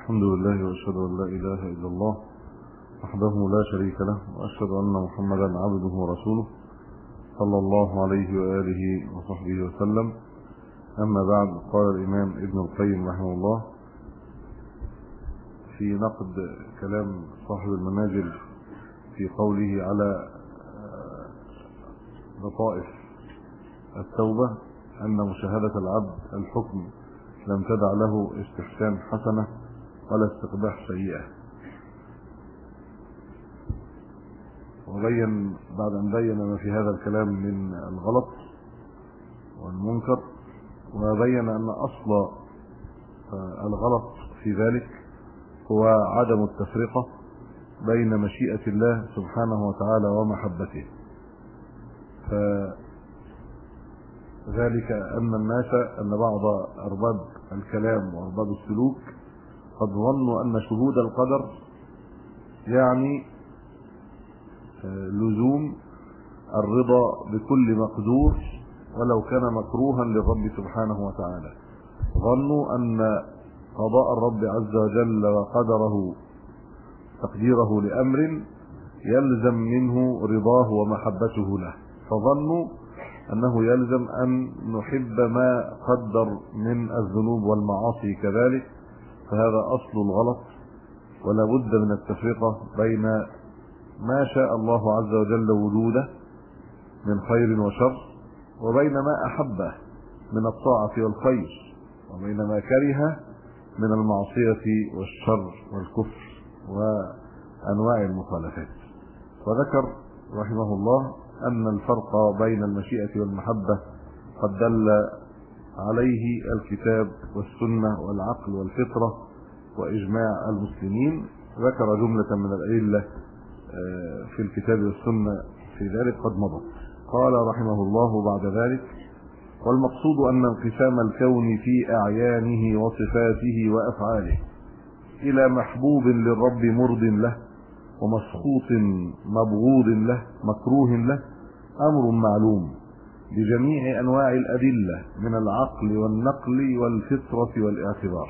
الحمد لله وأشهد أن لا إله إلا الله وحده لا شريك له، وأشهد أن محمدا عبده ورسوله صلى الله عليه وآله وصحبه وسلم. أما بعد، قال الإمام ابن القيم رحمه الله في نقد كلام صاحب المنازل في قوله على لطائف التوبة أن مشاهدة العبد الحكم لم تدع له استحسان حسنة ولا استقباح سيئة. وبين بعد أن بين ما في هذا الكلام من الغلط والمنكر، وبين أن أصل الغلط في ذلك هو عدم التفرقة بين مشيئة الله سبحانه وتعالى ومحبته. فذلك أن بعض أرباب الكلام وأرباب السلوك قد ظنوا أن شهود القدر يعني لزوم الرضا بكل مقدور ولو كان مكروها للرب سبحانه وتعالى. ظنوا أن قضاء الرب عز وجل وقدره تقديره لأمر يلزم منه رضاه ومحبته له، فظنوا أنه يلزم أن نحب ما قدر من الذنوب والمعاصي كذلك. فهذا أصل الغلط، ولا بد من التفرقة بين ما شاء الله عز وجل وجوده من خير وشر، وبين ما أحبه من الطاعة والخير، وبين ما كره من المعصية والشر والكفر وأنواع المخالفات. وذكر رحمه الله أن الفرق بين المشيئة والمحبة قد دل عليه الكتاب والسنة والعقل والفطرة وإجماع المسلمين. ذكر جملة من الأدلة في الكتاب والسنة في ذلك قد مضت. قال رحمه الله بعد ذلك: والمقصود أن انقسام الكون في أعيانه وصفاته وأفعاله إلى محبوب للرب مرض له ومسخوط مبغوض له مكروه له أمر معلوم بجميع أنواع الأدلة من العقل والنقل والفطرة والاعتبار.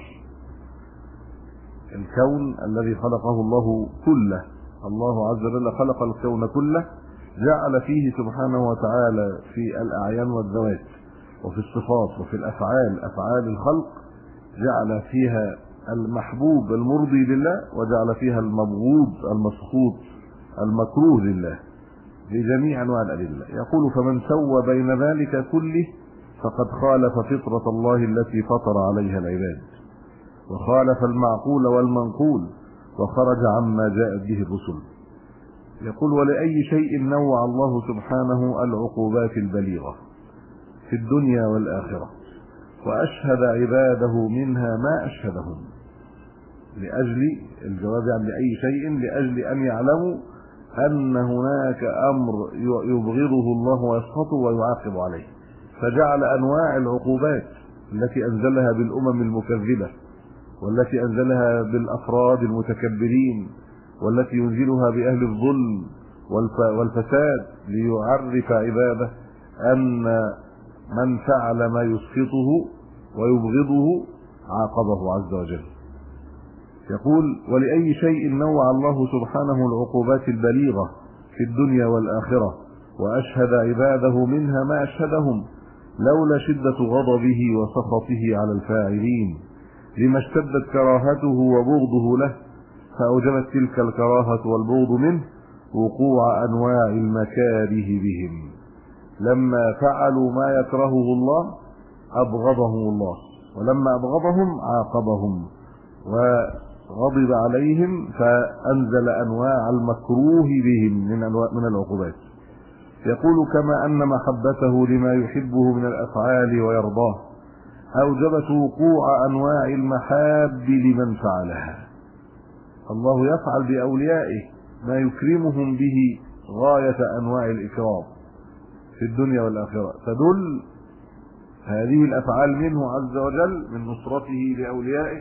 الكون الذي خلقه الله كله، الله عز وجل خلق الكون كله، جعل فيه سبحانه وتعالى في الأعيان والذوات وفي الصفات وفي الأفعال، أفعال الخلق، جعل فيها المحبوب المرضي لله وجعل فيها المبغوض المسخوط المكروه لله بجميع أنواع الأدلة. يقول: فمن سوى بين ذلك كله فقد خالف فطرة الله التي فطر عليها العباد، وخالف المعقول والمنقول، وخرج عما جاءت به الرسل. يقول: ولأي شيء نوع الله سبحانه العقوبات البليغة في الدنيا والآخرة، وأشهد عباده منها ما أشهدهم، لأجل الجواب عن لأي شيء، لأجل أن يعلموا أن هناك أمر يبغضه الله ويسخطه ويعاقب عليه. فجعل أنواع العقوبات التي أنزلها بالأمم المكذبة، والتي أنزلها بالأفراد المتكبرين، والتي ينزلها بأهل الظلم والفساد، ليعرف عباده أن من فعل ما يسخطه ويبغضه عاقبه عز وجل. يقول: ولأي شيء نوع الله سبحانه العقوبات البليغة في الدنيا والآخرة، وأشهد عباده منها ما أشهدهم، لولا شدة غضبه وسخطه على الفاعلين، لما اشتدت كراهته وبغضه له، فأوجبت تلك الكراهة والبغض منه وقوع أنواع المكاره بهم. لما فعلوا ما يكرهه الله أبغضهم الله، ولما أبغضهم عاقبهم وغضب عليهم فأنزل أنواع المكروه بهم من العقوبات. يقول: كما أن محبته لما يحبه من الأفعال ويرضاه أوجبت وقوع أنواع المحاب لمن فعلها. الله يفعل بأوليائه ما يكرمهم به غاية أنواع الإكرام في الدنيا والآخرة. تدل هذه الأفعال منه عز وجل من نصرته لأوليائه،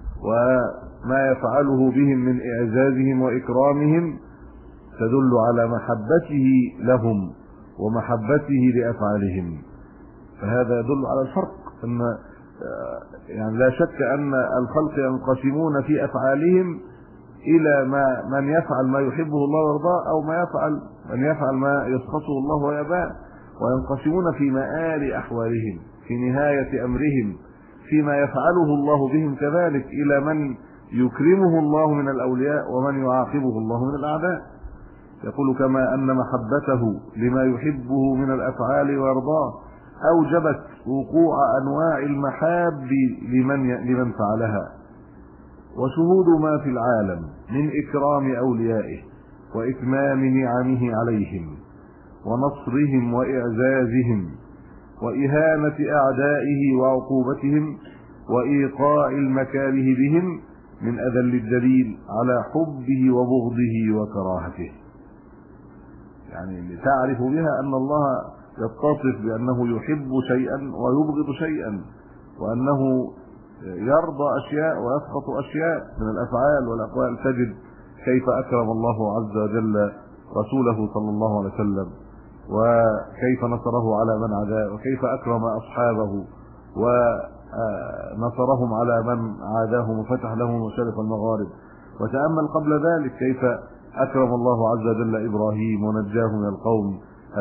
وما يفعله بهم من إعزازهم وإكرامهم، تدل على محبته لهم ومحبته لأفعالهم. فهذا يدل على الفرق، أن يعني لا شك أن الخلق ينقسمون في أفعالهم إلى من يفعل ما يحبه الله ويرضاه، أو من يفعل ما يسخطه الله ويأباه، وينقسمون في مآل أحوالهم، في نهاية أمرهم، فيما يفعله الله بهم كذلك، إلى من يكرمه الله من الأولياء ومن يعاقبه الله من الأعداء. يقول: كما أن محبته لما يحبه من الأفعال ويرضاه أوجبت وقوع أنواع المحاب لمن فعلها، وشهود ما في العالم من إكرام أوليائه وإتمام نعمه عليهم ونصرهم وإعزازهم وإهانة أعدائه وعقوبتهم وإيقاع المكاره بهم من أذل الدليل على حبه وبغضه وكراهته. يعني لتعرف بها أن الله يتصف بأنه يحب شيئا ويبغض شيئا، وأنه يرضى أشياء ويسخط أشياء من الأفعال والأقوال. تجد كيف أكرم الله عز وجل رسوله صلى الله عليه وسلم، وكيف نصره على من عاداه، وكيف أكرم أصحابه ونصرهم على من عاداهم وفتح لهم مشارق المغارب. وتأمل قبل ذلك كيف أكرم الله عز وجل إبراهيم ونجاه من القوم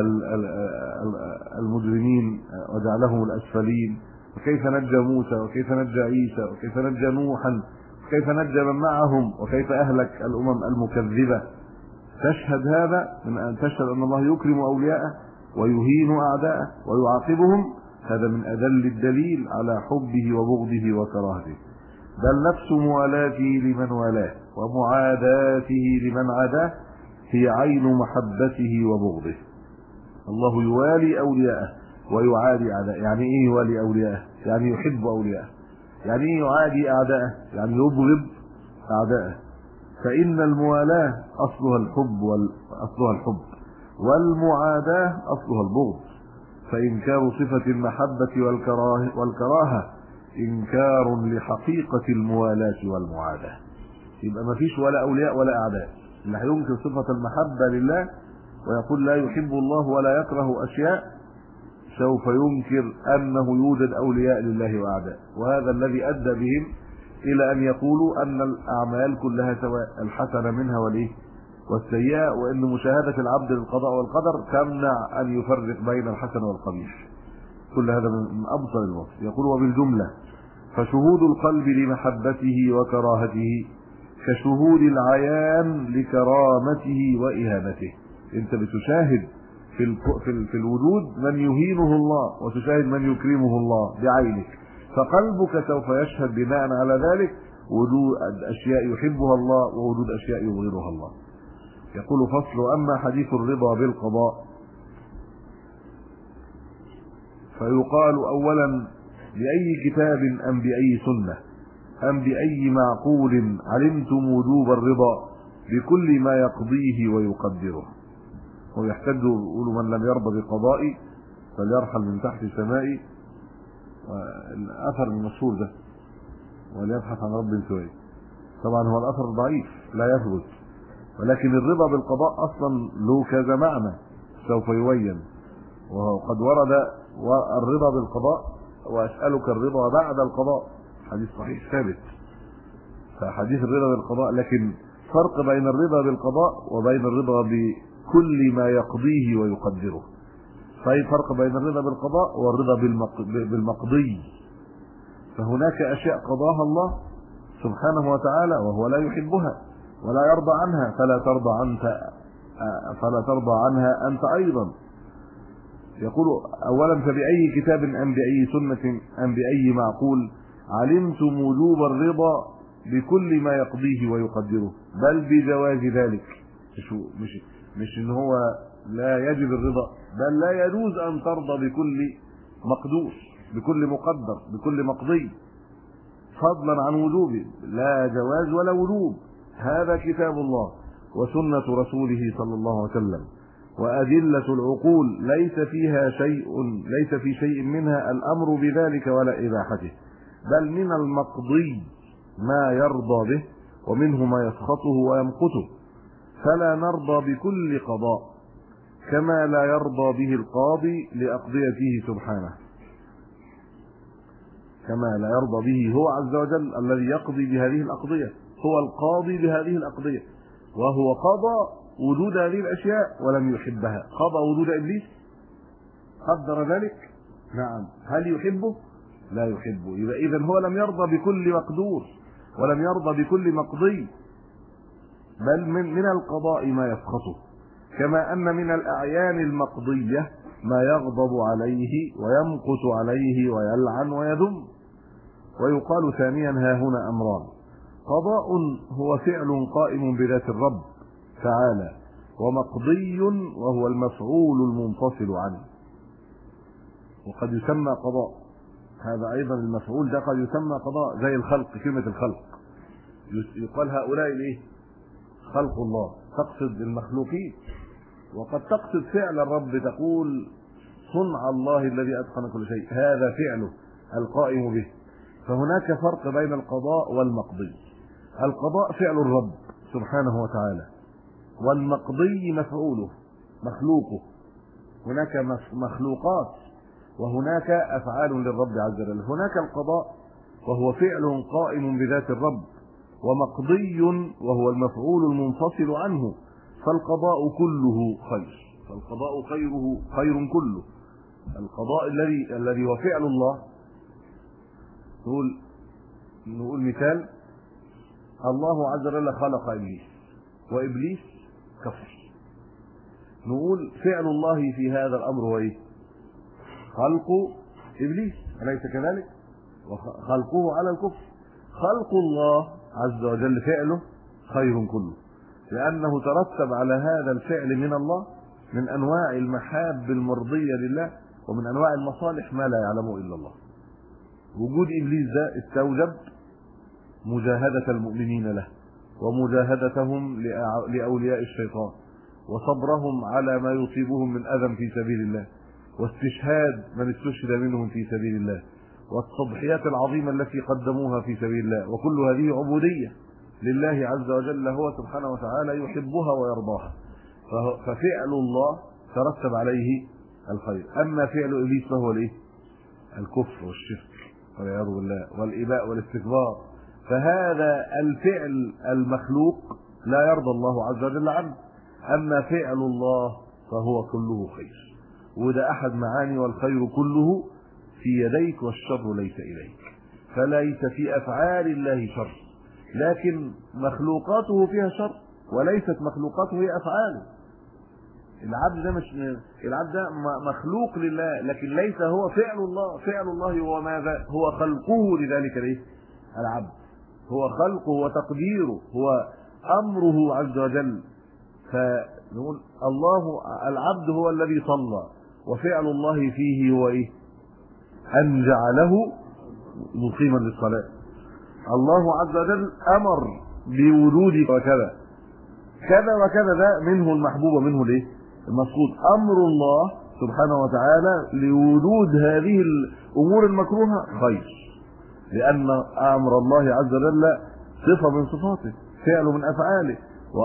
المجرمين وجعلهم الأسفلين، وكيف نجى موسى، وكيف نجى عيسى، وكيف نجى نوحا، وكيف نجى من معهم، وكيف أهلك الأمم المكذبة. تشهد هذا من أن تشهد أن الله يكرم أولياءه ويهين أعداءه ويعاقبهم. هذا من أدل الدليل على حبه وبغضه وكراهته. بل نفس موالاته لمن والاه ومعاداته لمن عاداه هي عين محبته وبغضه. الله يوالي أولياءه ويعادي أعداءه. يعني إيه يوالي أولياءه؟ يعني يحب أولياءه. يعني إيه يعادي أعداءه؟ يعني يبغض أعداءه. فإن الموالاة أصلها الحب والمعاداة أصلها البغض. فإنكار صفة المحبة والكراهة إنكار لحقيقة الموالاة والمعاداة. يبقى ما فيش ولا أولياء ولا أعداء. اللي هينكر صفة المحبة لله ويقول لا يحب الله ولا يكره أشياء سوف ينكر أنه يوجد أولياء لله وأعداء. وهذا الذي أدى بهم إلى أن يقولوا أن الأعمال كلها سواء، الحسنة منها والسيئة، وأن مشاهدة العبد للقضاء والقدر تمنع أن يفرق بين الحسن والقبيح. كل هذا من أبطل الوصف. يقول: وبالجملة فشهود القلب لمحبته وكراهته كشهود العيان لكرامته وإهانته. أنت بتشاهد في الوجود من يهينه الله، وتشاهد من يكرمه الله بعينك، فقلبك سوف يشهد بناء على ذلك وجود أشياء يحبها الله ووجود أشياء يبغضها الله. يقول: فصل: أما حديث الرضا بالقضاء فيقال أولا بأي كتاب أم بأي سنة أم بأي معقول علمتم وجوب الرضا بكل ما يقضيه ويقدره. ويحتج يقول: من لم يرضى بقضائي فليرحل من تحت سمائي. الأثر المشهور ده وليبحث عن رب سوي. طبعا هو الأثر ضعيف لا يثبت، ولكن الرضا بالقضاء أصلا له كذا معنى سوف يبين. وقد ورد الرضا بالقضاء: وأسألك الرضا بعد القضاء، حديث صحيح ثابت. فحديث الرضا بالقضاء، لكن فرق بين الرضا بالقضاء وبين الرضا بكل ما يقضيه ويقدره. طيب فرق بين الرضا بالقضاء والرضا بالمقضي. فهناك أشياء قضاها الله سبحانه وتعالى وهو لا يحبها ولا يرضى عنها، فلا ترضى عنها أنت أيضا. يقول: أولا فبأي كتاب أم بأي سنة أم بأي معقول علمتم وجوب الرضا بكل ما يقضيه ويقدره، بل بجواز ذلك. مش إن هو لا يجب الرضا، بل لا يجوز أن ترضى بكل مقدور، بكل مقدر، بكل مقضي، فضلا عن وجوبه. لا جواز ولا وجوب. هذا كتاب الله وسنة رسوله صلى الله عليه وسلم، وأدلة العقول ليس في شيء منها الأمر بذلك ولا إباحته، بل من المقضي ما يرضى به ومنه ما يسخطه ويمقته. فلا نرضى بكل قضاء كما لا يرضى به القاضي لأقضيته سبحانه. كما لا يرضى به هو عز وجل الذي يقضي بهذه الأقضية، هو القاضي بهذه الأقضية، وهو قضى وجود هذه الأشياء ولم يحبها. قضى وجود إبليس، قدر ذلك، نعم. هل يحبه؟ لا يحبه. يبقى إذن هو لم يرضى بكل مقدور ولم يرضى بكل مقضي، بل من القضاء ما يسخطه، كما أن من الأعيان المقضية ما يغضب عليه ويمقت عليه ويلعن ويذم. ويقال ثانيا ها هنا أمران: قضاء هو فعل قائم بذات الرب تعالى، ومقضي وهو المفعول المنفصل عنه. وقد يسمى قضاء، هذا أيضا المفعول ده قد يسمى قضاء، زي الخلق، كلمة الخلق يقال هؤلاء الايه؟ خلق الله، تقصد المخلوقين. وقد تقصد فعل الرب، تقول صنع الله الذي أتقن كل شيء، هذا فعله القائم به. فهناك فرق بين القضاء والمقضي. القضاء فعل الرب سبحانه وتعالى، والمقضي مفعوله مخلوقه. هناك مخلوقات وهناك أفعال للرب عز وجل. هناك القضاء وهو فعل قائم بذات الرب، ومقضي وهو المفعول المنفصل عنه. فالقضاء كله خير، فالقضاء خيره خير كله. القضاء الذي هو فعل الله، نقول مثال: الله عز وجل خلق إبليس، وإبليس كفر. نقول فعل الله في هذا الأمر هو إيه؟ خلق إبليس، أليس كذلك؟ وخلقه على الكفر. خلق الله عز وجل فعله خير كله، لأنه ترتب على هذا الفعل من الله من أنواع المحاب المرضية لله، ومن أنواع المصالح ما لا يعلمه إلا الله. وجود إبليس ده استوجب مجاهدة المؤمنين له، ومجاهدتهم لأولياء الشيطان، وصبرهم على ما يصيبهم من أذى في سبيل الله، واستشهاد من استشهد منهم في سبيل الله، والتضحيات العظيمة التي قدموها في سبيل الله. وكل هذه عبودية لله عز وجل، هو سبحانه وتعالى يحبها ويرضاها. ففعل الله ترتب عليه الخير. أما فعل إبليس فهو الايه؟ الكفر والشرك والعياذ بالله، والإباء والاستكبار. فهذا الفعل المخلوق لا يرضى الله عز وجل عنه. أما فعل الله فهو كله خير. وده أحد معاني والخير كله في يديك والشر ليس إليك. فليس في أفعال الله شر، لكن مخلوقاته فيها شر، وليست مخلوقاته هي أفعاله. العبد ده مخلوق لله، لكن ليس هو فعل الله. فعل الله هو ماذا؟ هو خلقه لذلك ليه؟ العبد هو خلقه وتقديره، هو أمره عز وجل. فنقول الله العبد هو الذي صلى، وفعل الله فيه هو ايه؟ أن جعله مقيما للصلاة. الله عز وجل أمر بوجود وكذا كذا وكذا، ده منه المحبوب ومنه الايه؟ المسقوط. أمر الله سبحانه وتعالى لوجود هذه الأمور المكروهة خير، لأن أمر الله عز وجل صفة من صفاته، فعل من أفعاله،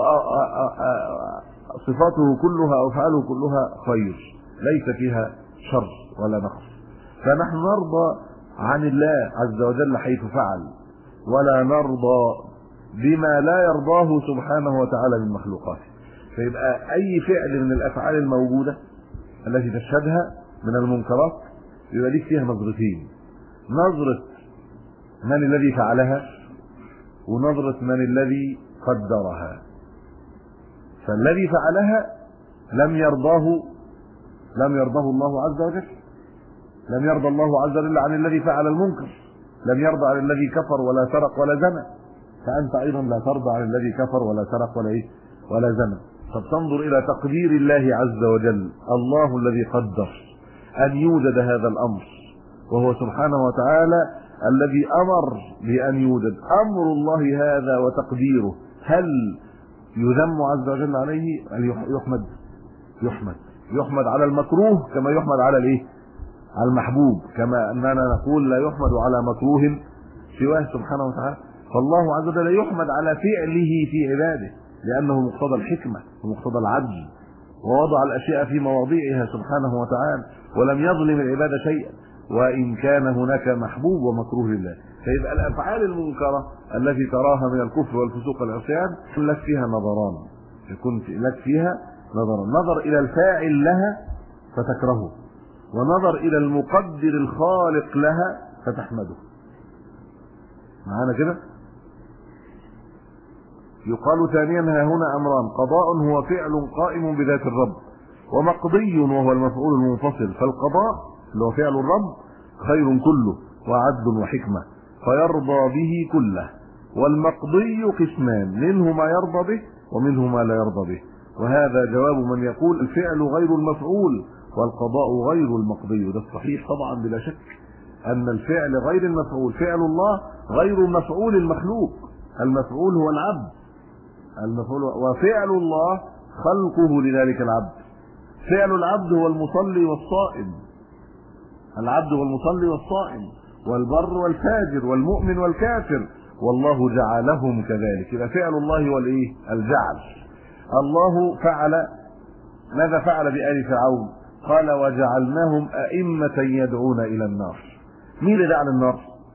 وصفاته كلها وأفعاله كلها خير، ليس فيها شر ولا نقص. فنحن نرضى عن الله عز وجل حيث فعل، ولا نرضى بما لا يرضاه سبحانه وتعالى من مخلوقاته. فيبقى أي فعل من الأفعال الموجودة التي تشهدها من المنكرات يبقى ليك فيها نظرتين: نظرة من الذي فعلها، ونظرة من الذي قدرها. فالذي فعلها لم يرضاه الله عز وجل، لم يرضى الله عز وجل عن الذي فعل المنكر، لم يرضى عن الذي كفر ولا سرق ولا زنى. فأنت أيضا لا ترضى عن الذي كفر ولا سرق ولا زنى. فبتنظر إلى تقدير الله عز وجل، الله الذي قدر أن يوجد هذا الأمر، وهو سبحانه وتعالى الذي أمر بأن يوجد. أمر الله هذا وتقديره هل يذم عز وجل عليه؟ يحمد على المكروه كما يحمد على الايه؟ على المحبوب. كما أننا نقول لا يحمد على مكروه سواه سبحانه وتعالى. فالله عز وجل يحمد على فعله في عباده، لأنه مقتضى الحكمة ومقتضى العدل، ووضع الأشياء في مواضيعها سبحانه وتعالى، ولم يظلم العباد شيئا، وإن كان هناك محبوب ومكروه لله. فيبقى الأفعال المنكرة التي تراها من الكفر والفسوق والعصيان لك فيها نظران، يكون لك فيها نظران: نظر إلى الفاعل لها فتكرهه، ونظر إلى المقدر الخالق لها فتحمده. معانا كده؟ يقال ثانيا: ها هنا أمران: قضاء هو فعل قائم بذات الرب، ومقضي وهو المفعول المنفصل. فالقضاء اللي هو فعل الرب خير كله وعدل وحكمة فيرضى به كله، والمقضي قسمان: منه ما يرضى به ومنه ما لا يرضى به. وهذا جواب من يقول الفعل غير المفعول والقضاء غير المقضي. وده الصحيح طبعا بلا شك، أن الفعل غير المفعول، فعل الله غير مفعول المخلوق، المفعول هو العبد، المفعول وفعل الله خلقه لذلك العبد. فعل العبد هو المصلي والصائم، العبد هو المصلي والصائم والبر والفاجر والمؤمن والكافر، والله جعلهم كذلك. إذا فعل الله هو الايه؟ الجعل. الله فعل ماذا فعل بآل فرعون؟ قال: وجعلناهم أئمة يدعون إلى النار. مين اللي دعا للنار؟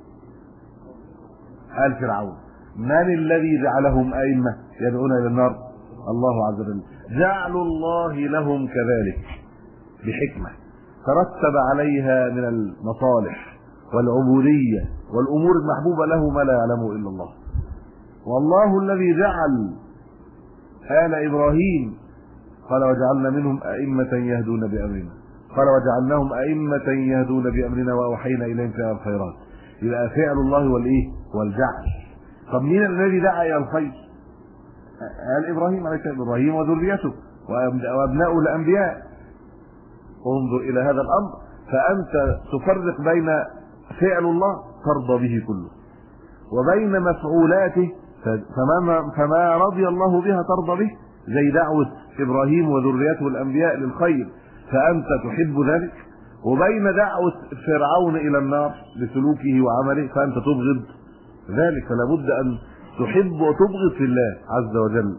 آل فرعون. من الذي جعلهم أئمة يدعون إلى النار؟ الله عز وجل. جعل الله لهم كذلك بحكمة ترتب عليها من المصالح والعبودية والأمور المحبوبة له ما لا يعلمه إلا الله. والله الذي جعل آل إبراهيم قال: وجعلنا منهم أئمة يهدون بأمرنا، قال: وجعلناهم أئمة يهدون بأمرنا وأوحينا إليهم فعل الخيرات. يبقى فعل الله والإيه؟ والجعل. طب مين الذي دعا إلى الخير؟ آل إبراهيم عليه السلام، إبراهيم وذريته وأبناء الأنبياء. انظر إلى هذا الأمر، فأنت تفرق بين فعل الله ترضى به كله وبين مفعولاته فما رضي الله بها ترضى به، زي دعوة إبراهيم وذريته الأنبياء للخير فأنت تحب ذلك، وبين دعوة فرعون إلى النار بسلوكه وعمله فأنت تبغض ذلك. فلا بد أن تحب وتبغض في الله عز وجل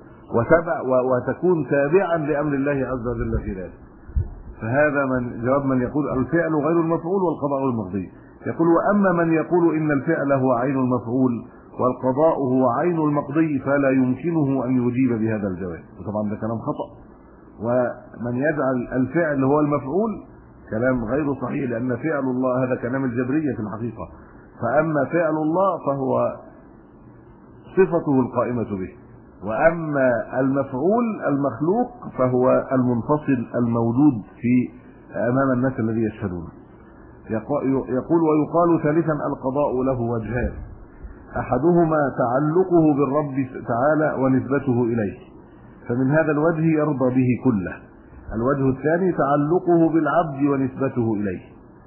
وتكون تابعا لأمر الله عز وجل في ذلك. فهذا جواب من يقول الفعل غير المفعول والقضاء غير المقضي. يقول: وأما من يقول إن الفعل هو عين المفعول والقضاء هو عين المقضي فلا يمكنه أن يجيب بهذا الجواب. وطبعا ده كلام خطأ، ومن يجعل الفعل هو المفعول كلام غير صحيح، لأن فعل الله هذا كلام الجبرية في الحقيقة، فأما فعل الله فهو صفته القائمة به، وأما المفعول المخلوق فهو المنفصل الموجود في أمام الناس الذي يشهدون. يقول: ويقال ثالثا: القضاء له وجهان: أحدهما تعلقه بالرب تعالى ونسبته إليه، فمن هذا الوجه يرضى به كله. الوجه الثاني تعلقه بالعبد ونسبته إليه،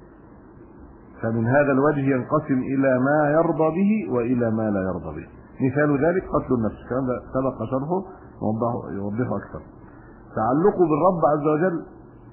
فمن هذا الوجه ينقسم إلى ما يرضى به وإلى ما لا يرضى به. مثال ذلك قتل النفس، الكلام ده سبق شرحه يوضحه أكثر. تعلقه بالرب عز وجل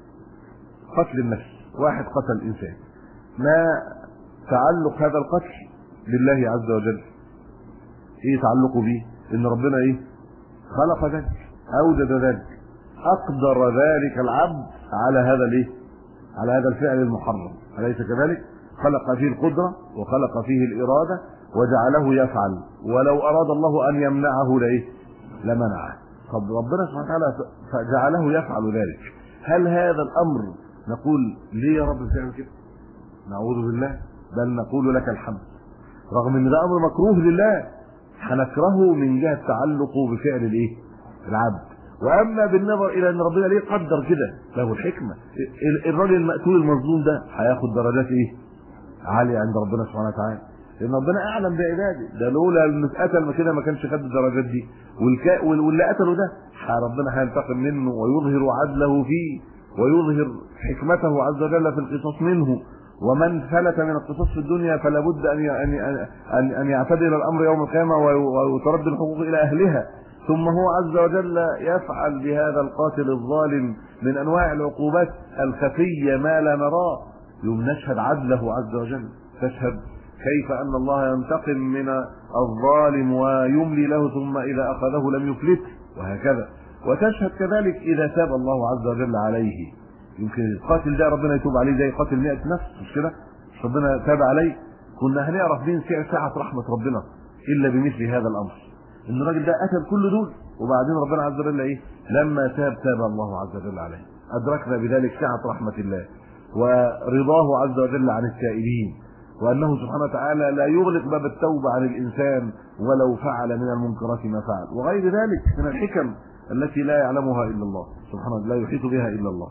قتل النفس، واحد قتل إنسان، ما تعلق هذا القتل بالله عز وجل؟ ايه تعلقه به؟ ان ربنا ايه؟ خلق ذلك، اوجد ذلك، اقدر ذلك العبد على هذا الايه؟ على هذا الفعل المحرم، اليس كذلك؟ خلق فيه القدرة وخلق فيه الإرادة وجعله يفعل، ولو أراد الله أن يمنعه لإيه؟ لمنعه. طب ربنا سبحانه وتعالى فجعله يفعل ذلك. هل هذا الأمر نقول ليه يا رب بتعمل كده؟ نعوذ بالله، بل نقول لك الحمد، رغم ان ده امر مكروه لله هنكرهه من جهه تعلقه بفعل الايه؟ العبد. واما بالنظر الى ان ربنا ليه قدر كده له الحكمه، الراجل المقتول المظلوم ده هياخد درجات ايه؟ عاليه عند ربنا سبحانه وتعالى، لان ربنا اعلم بعباده. ده لولا انه اتقتل كده ما كانش خد الدرجات دي، واللي قتله ده ربنا هينتقم منه ويظهر عدله فيه ويظهر حكمته عز وجل في القصاص منه. ومن فلت من القصاص في الدنيا فلا بد ان يعتدل الامر يوم القيامه وترد الحقوق الى اهلها. ثم هو عز وجل يفعل بهذا القاتل الظالم من انواع العقوبات الخفيه ما لا نراه. يوم نشهد عدله عز وجل، تشهد كيف ان الله ينتقم من الظالم ويملي له ثم اذا اخذه لم يفلته، وهكذا. وتشهد كذلك اذا تاب الله عز وجل عليه. يمكن القاتل ده ربنا يتوب عليه زي قاتل 100 نفس، مش كده؟ ربنا تاب عليه، كنا هنعرف مين سعة رحمة ربنا الا بمثل هذا الامر، ان الراجل ده قتل كل دول وبعدين ربنا عز وجل ايه لما تاب الله عز وجل عليه. ادركنا بذلك سعة رحمة الله ورضاه عز وجل عن التائبين، وانه سبحانه وتعالى لا يغلق باب التوبة عن الانسان ولو فعل من المنكرات ما فعل، وغير ذلك من الحكم التي لا يعلمها الا الله سبحانه، لا يحيط بها الا الله.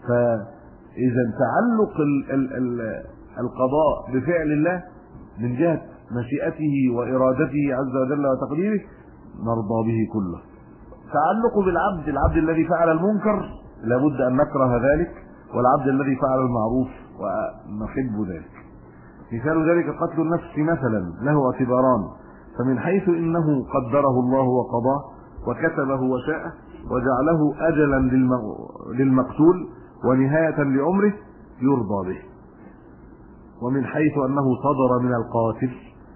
فاذا تعلق القضاء بفعل الله من جهة مشيئته وارادته عز وجل وتقديره نرضى به كله. تعلق بالعبد، العبد الذي فعل المنكر لابد ان نكره ذلك، والعبد الذي فعل المعروف ونحب ذلك. مثال ذلك قتل النفس مثلا له اعتباران، فمن حيث انه قدره الله وقضاه وكتبه وشاءه وجعله اجلا للمقتول ونهاية لعمره يرضى به، ومن حيث انه صدر من القاتل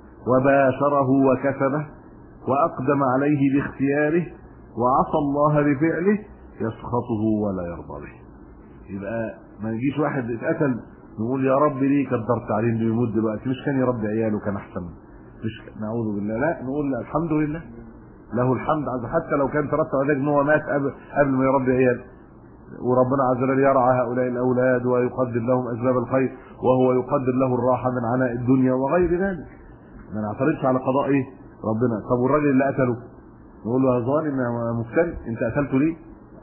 وباشره وكتبه واقدم عليه باختياره وعصى الله بفعله يسخطه ولا يرضى به. يبقى ما يجيش واحد اتقتل نقول يا رب ليه قدرت عليه انه يموت دلوقتي، مش كان يربي عياله كان احسن، مش نعوذ بالله، لا نقول الحمد لله له الحمد حتى لو كان ترتب عليه ان هو مات قبل ما يربي عياله، وربنا عز وجل يرعى هؤلاء الاولاد ويقدر لهم اسباب الخير وهو يقدر له الراحه من عناء الدنيا وغير ذلك. ما نعترضش على قضاء ايه ربنا. طب والراجل اللي قتله نقول له يا ظالم يا مفتري انت قتلته ليه؟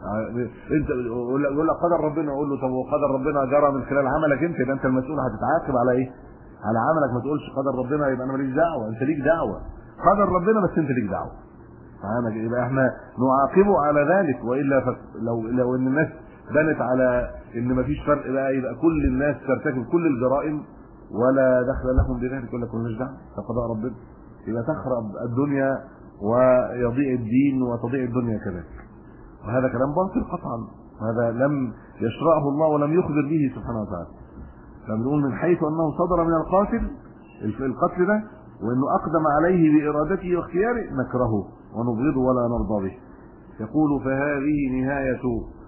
انت يقول لك قدر ربنا، اقول له طب وقدر ربنا جرى من خلال عملك انت، يبقى انت المسؤول هتتعاقب على ايه؟ على عملك. ما تقولش قدر ربنا يبقى انا ماليش دعوه، انت ليك دعوه. قدر ربنا بس انت ليك دعوه. فاهمك؟ يبقى احنا نعاقبه على ذلك، والا لو ان الناس بنت على ان مفيش فرق بقى يبقى كل الناس ترتكب كل الجرائم ولا دخل لهم بذلك، يقول لك مالناش دعوه ده قضاء ربنا، يبقى تخرب الدنيا ويضيع الدين وتضيع الدنيا كذلك. وهذا كلام باطل قطعا، وهذا لم يشرعه الله ولم يخبر به سبحانه وتعالى. فبنقول من حيث انه صدر من القتل ده وانه اقدم عليه بارادته واختياره نكرهه ونبغضه ولا نرضى به. يقول فهذه نهاية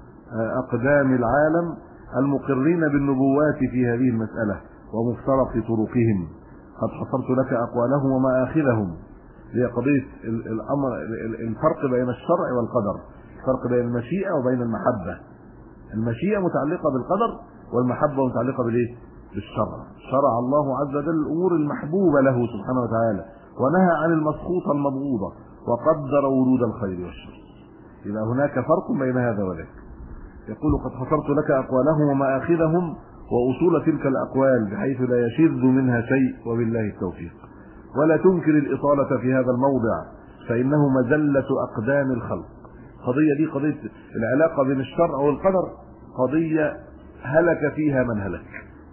اقدام العالم المقرين بالنبوات في هذه المسألة ومفترق طرقهم، قد حصرت لك اقوالهم ومآخذهم. هي قضية الامر الفرق بين الشرع والقدر، الفرق بين المشيئة وبين المحبة. المشيئة متعلقة بالقدر والمحبة متعلقة بالايه؟ بالشرع. شرع الله عز وجل الامور المحبوبة له سبحانه وتعالى ونهى عن المسخوطة المبغوضة وقدر ورود الخير والشر. يبقى هناك فرق بين هذا وذاك. يقول قد حصرت لك اقوالهم ومآخذهم واصول تلك الاقوال بحيث لا يشذ منها شيء وبالله التوفيق. ولا تنكر الاطالة في هذا الموضع فانه مزلة اقدام الخلق. قضية دي قضية العلاقة بين الشرع والقدر قضية هلك فيها من هلك.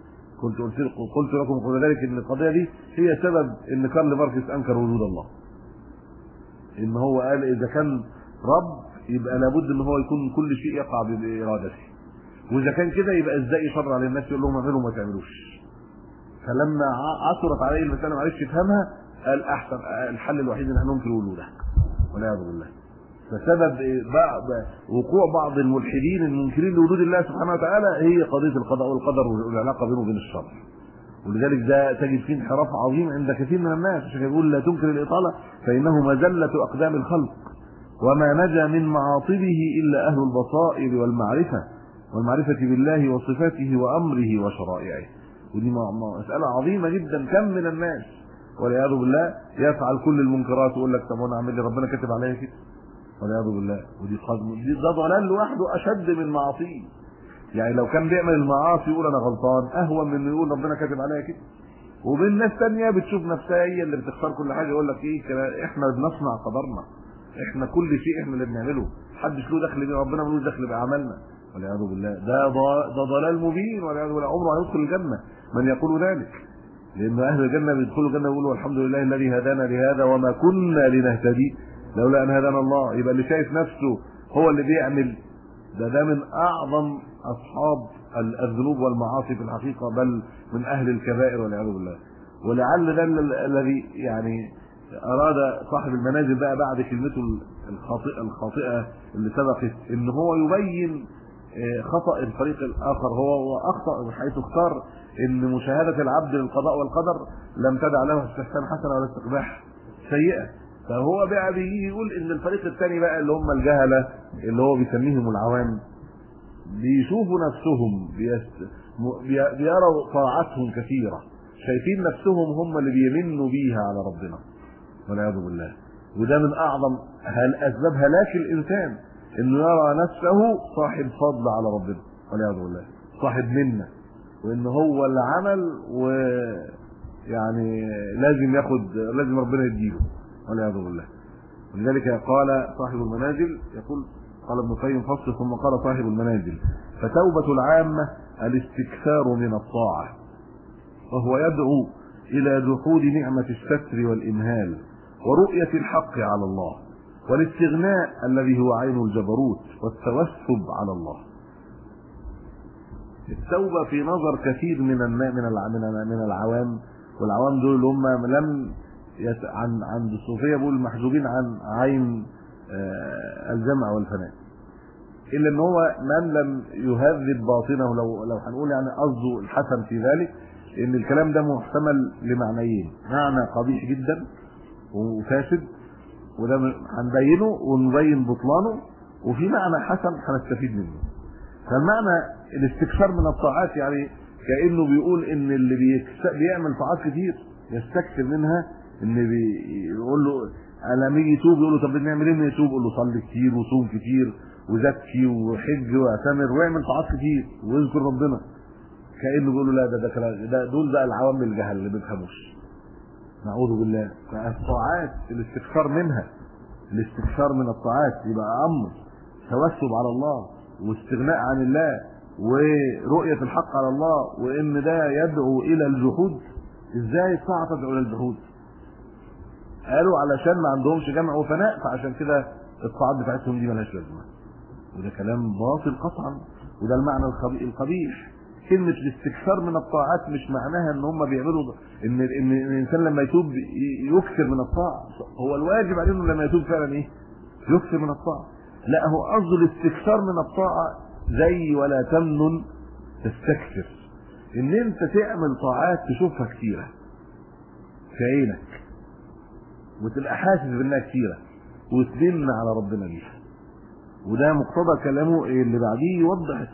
قلت لكم قبل ذلك ان القضية دي هي سبب ان كارل ماركس انكر وجود الله، ان هو قال اذا كان رب يبقى لابد ان هو يكون كل شيء يقع بارادته، واذا كان كده يبقى ازاي يشرع على الناس يقول لهم اعملوا وما تعملوش. فلما عثرت عليه المسألة ما عرفش يفهمها قال احسن الحل الوحيد ان احنا ننكر وجوده والعياذ بالله. فسبب وقوع بعض الملحدين المنكرين لوجود الله سبحانه وتعالى هي قضية القضاء والقدر والعلاقة بينه وبين الشرع. ولذلك ده تجد فيه انحراف عظيم عند كثير من الناس، عشان يقول لا تنكر الإطالة فإنه مزلة أقدام الخلق وما نجا من معاطبه إلا أهل البصائر والمعرفة بالله وصفاته وأمره وشرائعه. ودي مسألة عظيمة جدا. كم من الناس والعياذ بالله يفعل كل المنكرات ويقول لك طب انا اعمل لي ربنا كاتب عليا كده والعياذ بالله. ودي ده ضلال لوحده اشد من معاصيه. يعني لو كان بيعمل المعاصي يقول انا غلطان اهون من انه يقول ربنا كاتب عليا كده. وبين ناس ثانيه بتشوف نفسها هي اللي بتختار كل حاجه، يقول لك ايه احنا بنصنع قدرنا، احنا كل شيء احنا اللي بنعمله، محدش له دخل بيه، ربنا ملوش دخل باعمالنا والعياذ بالله. ده ضلال مبين والعياذ بالله. عمره هيدخل الجنه من يقول ذلك، لان اهل الجنه بيدخلوا الجنه يقولوا الحمد لله الذي هدانا لهذا وما كنا لنهتدي لولا ان هدانا الله. يبقى اللي شايف نفسه هو اللي بيعمل ده من اعظم اصحاب الذنوب والمعاصي في الحقيقه، بل من اهل الكبائر والعياذ بالله. ولعل ده الذي يعني اراد صاحب المنازل بقى بعد كلمته الخاطئه اللي سبقت ان هو يبين خطأ الفريق الاخر. هو اخطأ حيث اختار ان مشاهده العبد للقضاء والقدر لم تدع له استحسان حسنه ولا استقباح سيئه. فهو بقى بيجي يقول ان الفريق الثاني بقى اللي هم الجهله اللي هو بيسميهم العوام بيشوفوا نفسهم بيروا طاعاتهم كثيره، شايفين نفسهم هم اللي بيمنوا بيها على ربنا والعياذ بالله. وده من اعظم اسباب هلاك الانسان، انه يرى نفسه صاحب فضل على ربنا والعياذ بالله، صاحب منه، وان هو اللي عمل ويعني لازم ربنا يديله والعياذ بالله. ولذلك قال صاحب المنازل، يقول قال ابن القيم فصل ثم قال صاحب المنازل: فتوبة العامة الاستكثار من الطاعة، وهو يدعو إلى جحود نعمة الستر والإمهال ورؤية الحق على الله، والاستغناء الذي هو عين الجبروت، والتوسب على الله. التوبة في نظر كثير من العوام، والعوام دول هم لم عند الصوفية بيقول محجوبين عن عين الجمع والفناء، إلا ان هو من لم يهذب باطنه. لو هنقول يعني قصده الحسن في ذلك، ان الكلام ده محتمل لمعنيين: معنى قبيح جدا وفاسد وده هنبينه ونبين بطلانه، وفي معنى حسن هنستفيد منه. فالمعنى الاستكثار من الطاعات يعني كأنه بيقول ان اللي بيعمل طاعات كتير يستكثر منها، ان بيقول له لما يجي يتوب يقول له طب بنعمل ايه يتوب؟ يقول له صلي كتير وصوم كتير وزكي وحج واعتمر واعمل طاعات كتير واذكر ربنا. كأنه بيقول له لا ده دول بقى العوام الجهل اللي ما بيفهموش، نعوذ بالله. فالطاعات الاستكثار منها، الاستكثار من الطاعات يبقى امر توسل على الله واستغناء عن الله ورؤية الحق على الله، وان ده يدعو الى الجحود. ازاي الطاعة تدعو الى الجحود؟ قالوا علشان ما عندهمش جمع وفناء، فعشان كده الطاعات بتاعتهم دي مالهاش لازمه. وده كلام باطل قطعا، وده المعنى القبيح. كلمه الاستكثار من الطاعات مش معناها ان هم بيعملوا ان الانسان لما يتوب يكثر من الطاعه. هو الواجب عليه انه لما يتوب فعلا ايه؟ يكثر من الطاعه. لا، هو قصده الاستكثار من الطاعه زي ولا تمنن تستكثر، ان انت تعمل طاعات تشوفها كثيره في عينك وتبقى حاسس بانها كثيره وتمن على ربنا بيها. وده مقتضى كلامه اللي بعديه يوضح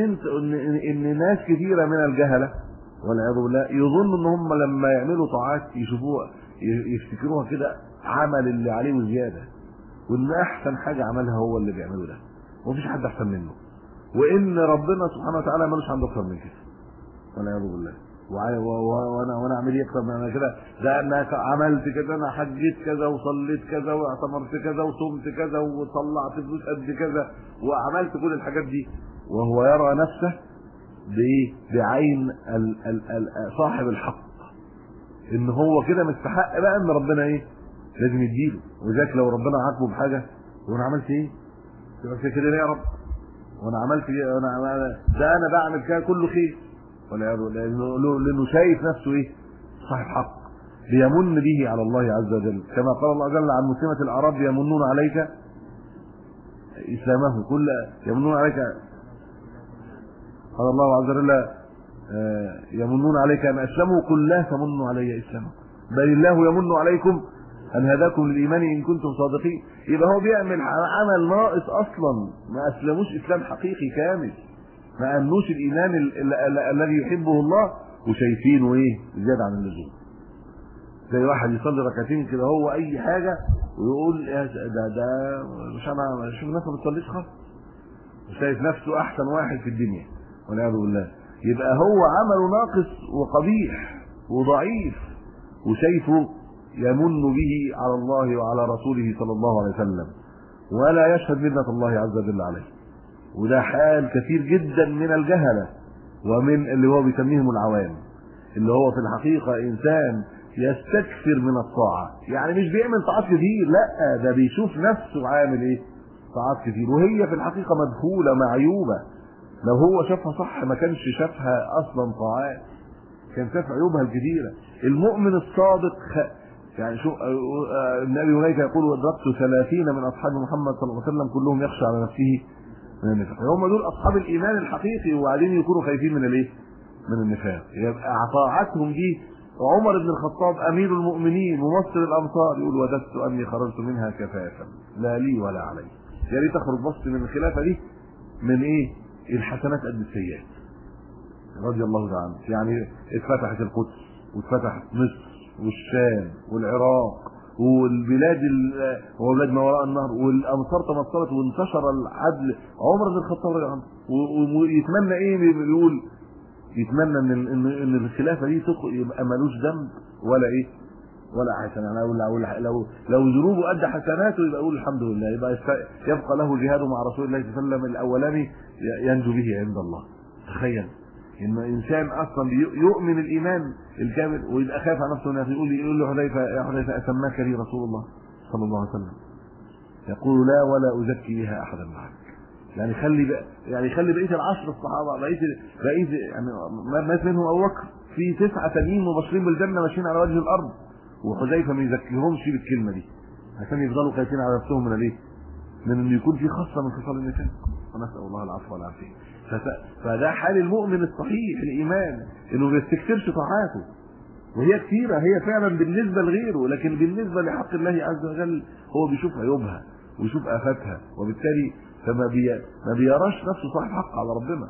ان ناس كثيره من الجهله والعياذ بالله يظنوا ان هم لما يعملوا طاعات يشوفوها يفتكروها كده عمل اللي عليه وزياده، وان احسن حاجه عملها هو اللي بيعمله ده ومفيش حد احسن منه، وان ربنا سبحانه وتعالى ملوش عنده اكتر من كده والعياذ بالله. وانا اعمل ايه اكتر من كده؟ ده انا عملت كذا، انا حجيت كذا وصليت كذا واعتمرت كذا وصمت كذا وطلعت فلوس قد كذا وعملت كل الحاجات دي، وهو يرى نفسه بعين صاحب الحق، ان هو كده مستحق بقى ان ربنا لازم يديله. وذاك لو ربنا عاقبه بحاجه وانا عملت ايه؟ يبقى كده ليه يا رب؟ وانا عملت ايه؟ ده انا بعمل كده كله خير، لانه شايف نفسه صاحب حق بيمن به على الله عز وجل، كما قال الله جل عن مسلمة الأعراب: يمنون عليك إسلامه كل يمنون عليك. قال الله عز وجل: يمنون عليك أن أسلموا قل لا تمنوا علي إسلامه بل الله يمن عليكم أن هداكم للإيمان إن كنتم صادقين. يبقى هو بيعمل عمل ناقص أصلا، ما أسلموش إسلام حقيقي كامل، ما أمنوش الإيمان الذي يحبه الله، وشايفينه زيادة عن اللزوم. زي واحد يصلي ركعتين كده هو أي حاجة ويقول ده مش أنا شوف الناس ما بتصليش خالص، وشايف نفسه أحسن واحد في الدنيا والعياذ بالله. يبقى هو عمله ناقص وقبيح وضعيف، وشايفه يمن به على الله وعلى رسوله صلى الله عليه وسلم، ولا يشهد منة الله عز وجل عليه. وده حال كثير جدا من الجهلة ومن اللي هو بيسميهم العوام، اللي هو في الحقيقة إنسان يستكثر من الطاعة، يعني مش بيعمل طاعات كتير، لا ده بيشوف نفسه عامل طاعات كتير، وهي في الحقيقة مدخولة معيوبة. لو هو شافها صح ما كانش شافها أصلا طاعات، كان شاف عيوبها الكثيرة. المؤمن الصادق يعني شو النبي هناك يقول: وادركت 30 من أصحاب محمد صلى الله عليه وسلم كلهم يخشى على نفسه من النفاق. هم دول اصحاب الايمان الحقيقي، وبعدين يكونوا خايفين من من النفاق. يبقى طاعتهم دي، عمر بن الخطاب امير المؤمنين ممثل الامصار يقول وددت اني خرجت منها كفافا لا لي ولا علي. يا ريت اخرج بس من الخلافه دي من ايه؟ الحسنات قد السيئات. رضي الله تعالى عنه. يعني اتفتحت القدس واتفتحت مصر والشام والعراق والبلاد وبلاد ما وراء النهر، والامصار تمطرت وانتشر العدل. عمر بن الخطاب رضي الله عنه ويتمنى ايه؟ بيقول يتمنى ان الخلافه دي يبقى ملوش ذنب ولا ايه ولا حسنه. يعني لو ذنوبه قد حسناته يبقى يقول الحمد لله، يبقى له جهاد مع رسول الله صلى الله عليه وسلم الاولاني ينجو به عند الله. تخيل ان انسان اصلا يؤمن الايمان الكامل ويبقى خايف على نفسه، يقول له حذيفه يا حذيفه اسماك لي رسول الله صلى الله عليه وسلم، يقول لا ولا ازكي بها احدا معك. يعني خلي بقيه العشر الصحابه بقيه يعني مات منهم ابو بكر، في 9 تانيين مبشرين بالجنه ماشيين على وجه الارض، وحذيفه ما يزكيهمش بالكلمه دي عشان يفضلوا خايفين على نفسهم من ايه؟ من انه يكون في خاصه من خصال النفاق. ونسال الله العفو والعافيه. فده حال المؤمن الصحيح الايمان، انه ما بيستكثرش طاعاته، وهي كثيره هي فعلا بالنسبه لغيره، لكن بالنسبه لحق الله عز وجل هو بيشوف عيوبها ويشوف افاتها، وبالتالي فما بيراش نفسه صاحب حق على ربنا.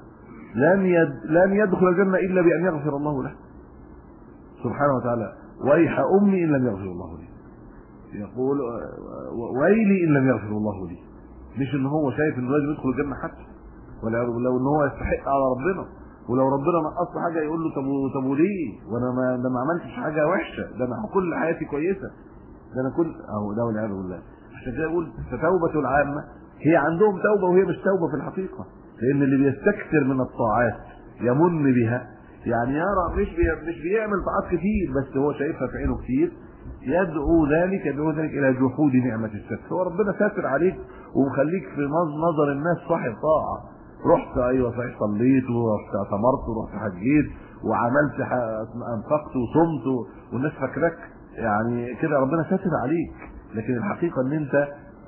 لن يدخل الجنه الا بان يغفر الله له سبحانه وتعالى. ويح امي ان لم يغفر الله لي. يقول ويلي ان لم يغفر الله لي. مش ان هو شايف انه لازم يدخل الجنه حتى، ولا لو ان هو يستحق على ربنا، ولو ربنا نقص حاجه يقول له طب وليه؟ وانا ما عملتش حاجه وحشه، ده انا كل حياتي كويسه، ده انا كل اهو ده والعياذ بالله. عشان كده يقول فتوبه العامه هي عندهم توبه وهي مش توبه في الحقيقه، لان اللي بيستكثر من الطاعات يمن بها، يعني يرى مش بيعمل طاعات كتير بس هو شايفها في عينه كتير، يدعو ذلك الى جحود نعمه الستر. هو ربنا ساتر عليك ومخليك في نظر الناس صاحب طاعه، رحت ايوه صحيح صليت ورحت اعتمرت ورحت حجيت وعملت انفقت وصمت والناس فاكراك يعني كده ربنا ساتر عليك، لكن الحقيقه ان انت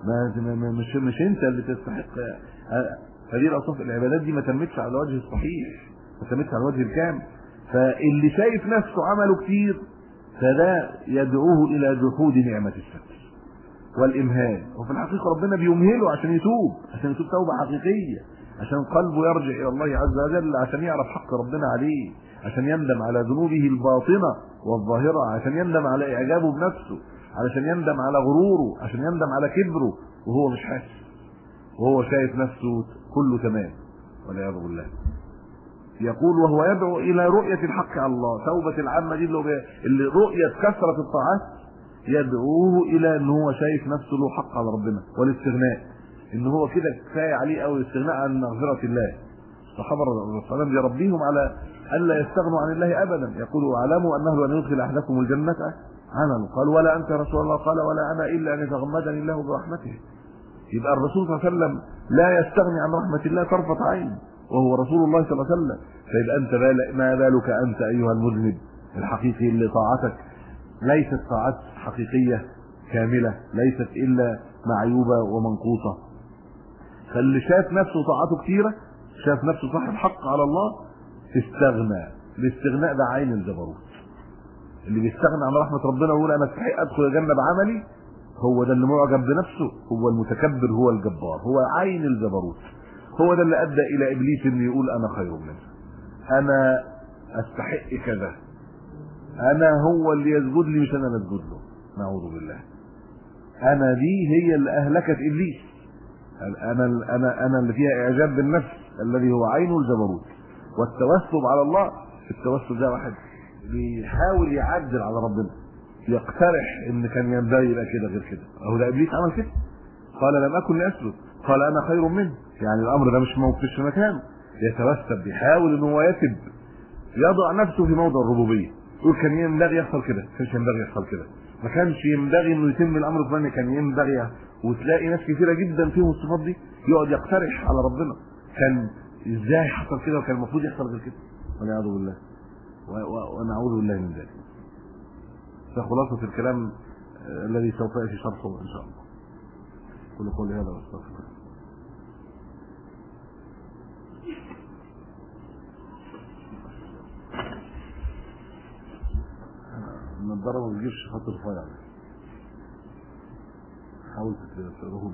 مش انت اللي تستحق. هذه الاوصاف العبادات دي ما تمتش على الوجه الصحيح، ما تمتش على الوجه الكامل. فاللي شايف نفسه عمله كتير فده يدعوه الى جحود نعمه الستر والامهال، وفي الحقيقه ربنا بيمهله عشان يتوب توبه حقيقيه، عشان قلبه يرجع الى الله عز وجل، عشان يعرف حق ربنا عليه، عشان يندم على ذنوبه الباطنه والظاهره، عشان يندم على اعجابه بنفسه، علشان يندم على غروره، عشان يندم على كبره وهو مش حاسس، وهو شايف نفسه كله تمام والعياذ بالله. يقول وهو يدعو الى رؤيه الحق على الله. توبه العامه دي اللي رؤيه كثره الطاعات يدعوه الى ان هو شايف نفسه له حق على ربنا، والاستغناء ان هو كده كفايه عليه قوي الاستغناء عن مغفره الله. الصحابه رضي الله عنهم يربيهم على الا يستغنوا عن الله ابدا. يقول واعلموا انه لن يدخل احدكم الجنه عمل. قال ولا انت يا رسول الله؟ قال ولا انا الا ان يتغمدني الله برحمته. يبقى الرسول صلى الله عليه وسلم لا يستغني عن رحمه الله طرفه عين، وهو رسول الله صلى الله عليه وسلم. فيبقى انت ما بالك انت ايها المذنب الحقيقي اللي طاعتك ليست طاعات حقيقيه كامله، ليست الا معيوبه ومنقوصه. فاللي شاف نفسه طاعاته كثيره، شاف نفسه صاحب حق على الله، استغنى. الاستغناء ده عين الجبروت. اللي بيستغنى عن رحمه ربنا ويقول انا استحق ادخل الجنه بعملي، هو ده اللي معجب بنفسه، هو المتكبر، هو الجبار، هو عين الجبروت. هو ده اللي ادى الى ابليس انه يقول انا خير منه، انا استحق كذا، انا هو اللي يسجد لي مش انا اللي اسجد له، نعوذ بالله. انا دي هي اللي اهلكت ابليس. انا اللي فيها اعجاب بالنفس الذي هو عين الجبروت. والتوسل على الله، التوسل ده واحد بيحاول يعدل على ربنا، يقترح ان كان ينبغي يبقى كده غير كده. اهو ده ابليس عمل كده، قال لم اكن لاسجد، قال انا خير منه. يعني الامر ده مش موقف في مكانه، يتوسل، بيحاول ان هو يتب، يضع نفسه في موضع الربوبيه، يقول كان ينبغي يحصل كده، كانش ينبغي يحصل كده، ما كانش ينبغي انه يتم الامر الفلاني، كان ينبغي. وتلاقي ناس كثيره جدا فيهم الصفات دي يقعد يقترح على ربنا كان ازاي حصل كده وكان المفروض يحصل غير كده، والعياذ بالله ونعوذ بالله من ذلك. فخلاصه الكلام الذي سوف ياتي شرحه ان شاء الله. كل قولي هذا واستغفر الله. النضاره ما بتجيبش خط رفيع. حاول تقراه.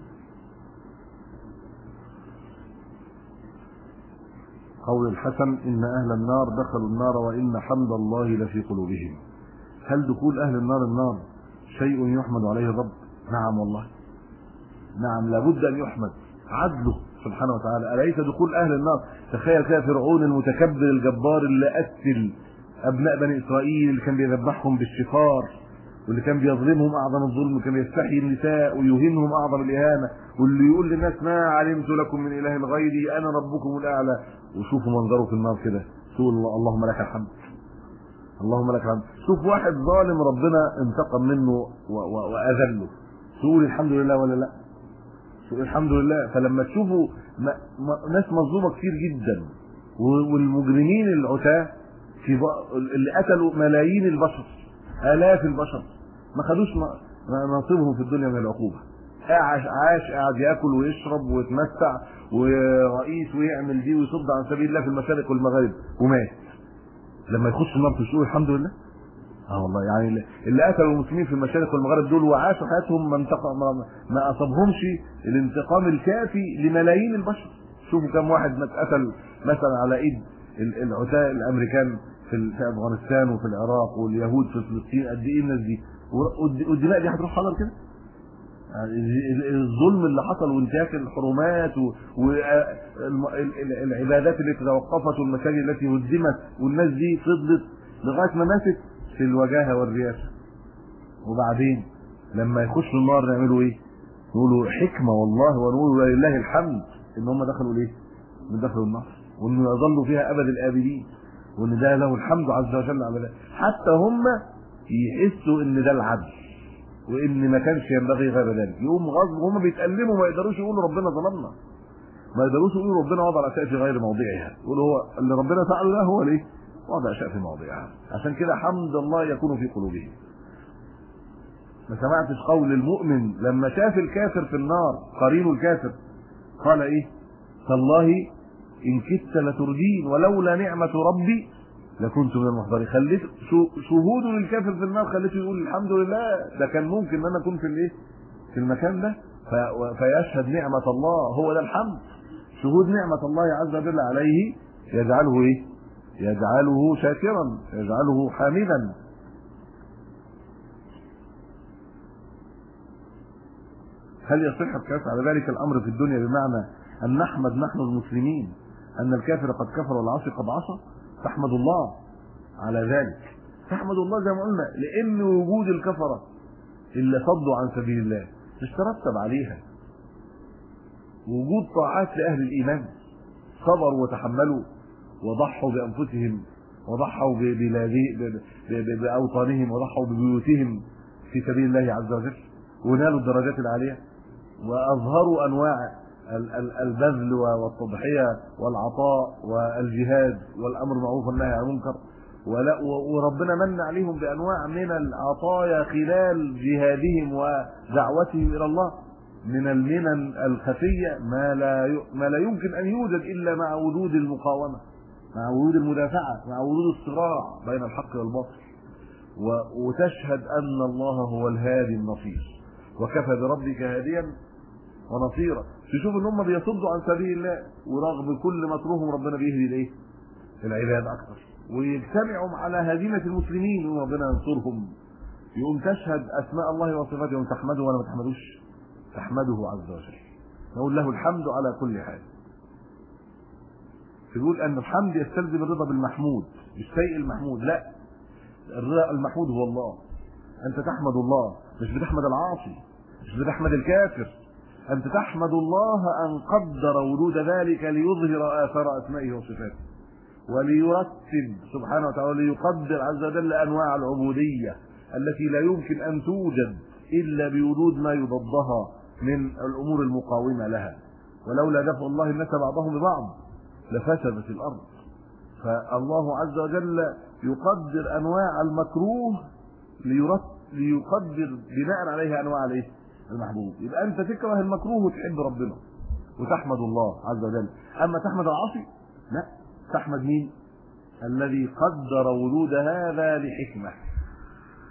قول الحسن إن أهل النار دخلوا النار وإن حمد الله لفي قلوبهم. هل دخول أهل النار شيء يحمد عليه الرب؟ نعم والله، نعم لابد أن يحمد عدله سبحانه وتعالى. أليس دخول أهل النار، تخيل كده فرعون المتكبر الجبار اللي قتل أبناء بني إسرائيل، اللي كان بيذبحهم بالشفار، واللي كان بيظلمهم أعظم الظلم، وكان يستحيي النساء ويهينهم أعظم الإهانة، واللي يقول للناس ما علمت لكم من إله غيري أنا ربكم الأعلى. وشوفوا منظره في النار كده، تقول اللهم لك الحمد، اللهم لك الحمد. شوف واحد ظالم ربنا انتقم منه وأذله، تقول الحمد لله ولا لا؟ تقول الحمد لله. فلما تشوفوا ناس مظلومة كتير جدا، والمجرمين العتاة اللي قتلوا ملايين البشر، آلاف البشر، ما خدوش نصيبهم في الدنيا من العقوبة. عاش قاعد ياكل ويشرب ويتمتع ورئيس ويعمل دي ويصد عن سبيل الله في المشارق والمغارب ومات. لما يخش النار تقول الحمد لله. والله يعني اللي قتلوا المسلمين في المشارق والمغارب دول وعاشوا حياتهم ما اصابهمش الانتقام الكافي لملايين البشر. شوفوا كم واحد اتقتل مثلا على ايد العتاة الامريكان في افغانستان وفي العراق، واليهود في فلسطين. قد ايه الناس دي، والدماء دي هتروح حضر كده. الظلم اللي حصل وانتهاك الحرمات والعبادات اللي توقفت والمساجد التي هدمت، والناس دي فضلت لغايه ما ماتت في الوجاهه والرياسه. وبعدين لما يخشوا النار نعملوا ايه؟ نقولوا حكمه والله، ونقول لله الحمد ان هم دخلوا ليه؟ من دخلوا النار، وانه يظلوا فيها ابد الابدين، وان ده له الحمد عز وجل على ذلك. حتى هم يحسوا ان ده العدل، وان ما كانش ينبغي غير ذلك. يقوم غصب هم بيتألموا، ما يقدروش يقولوا ربنا ظلمنا، ما يقدروش يقولوا ربنا وضع الاشياء في غير موضعها، يقولوا هو اللي ربنا فعله ده هو ليه وضع الاشياء في موضعها. عشان كده حمد الله يكون في قلوبهم. ما سمعتش قول المؤمن لما شاف الكافر في النار، قرين الكافر، قال ايه؟ تالله ان كدت لتردين ولولا نعمة ربي لكنت من المحضرين. خليت شهوده للكافر في النار خليته يقول الحمد لله، ده كان ممكن ان انا اكون في الايه؟ في المكان ده. فيشهد نعمة الله، هو ده الحمد. شهود نعمة الله عز وجل عليه يجعله ايه؟ يجعله شاكرا، يجعله حامدا. هل يصح القياس على ذلك الامر في الدنيا بمعنى ان نحمد نحن المسلمين ان الكافر قد كفر والعاصي قد عصى؟ تحمد الله على ذلك، تحمد الله زي ما قلنا، لان وجود الكفره اللي صدوا عن سبيل الله مش ترتب عليها وجود طاعات لاهل الايمان، صبروا وتحملوا وضحوا بانفسهم وضحوا باوطانهم وضحوا ببيوتهم في سبيل الله عز وجل، ونالوا الدرجات العاليه، واظهروا انواع البذل والتضحيه والعطاء والجهاد والامر بالمعروف والنهي عن المنكر، وربنا من عليهم بانواع من العطايا خلال جهادهم ودعوتهم الى الله، من المنن الخفيه ما لا يمكن ان يوجد الا مع وجود المقاومه، مع وجود المدافعه، مع وجود الصراع بين الحق والباطل. وتشهد ان الله هو الهادي النصير، وكفى بربك هاديا ونصيرا. تشوف ان هم بيصدوا عن سبيل الله، ورغم كل مكروههم ربنا بيهدي الايه؟ العباد اكثر، ويجتمعوا على هزيمه المسلمين وربنا ينصرهم. يقوم تشهد اسماء الله وصفاته، تحمده ولا ما تحمدوش؟ تحمده عز وجل، نقول له الحمد على كل حال. تقول ان الحمد يستلزم الرضا بالمحمود، الشيء المحمود، لا، الرضا المحمود هو الله. انت تحمد الله، مش بتحمد العاصي، مش بتحمد الكافر، انت تحمد الله ان قدر وجود ذلك ليظهر اثار اسمائه وصفاته، وليرتب سبحانه وتعالى، ليقدر عز وجل انواع العبوديه التي لا يمكن ان توجد الا بوجود ما يضادها من الامور المقاومه لها. ولولا دفع الله الناس بعضهم ببعض لفسدت الارض. فالله عز وجل يقدر انواع المكروه ليقدر بناء عليها انواع الايه؟ المحبوب. يبقى انت تكره المكروه وتحب ربنا وتحمد الله عز وجل. اما تحمد العاصي لا، تحمد مين؟ الذي قدر وجود هذا لحكمه،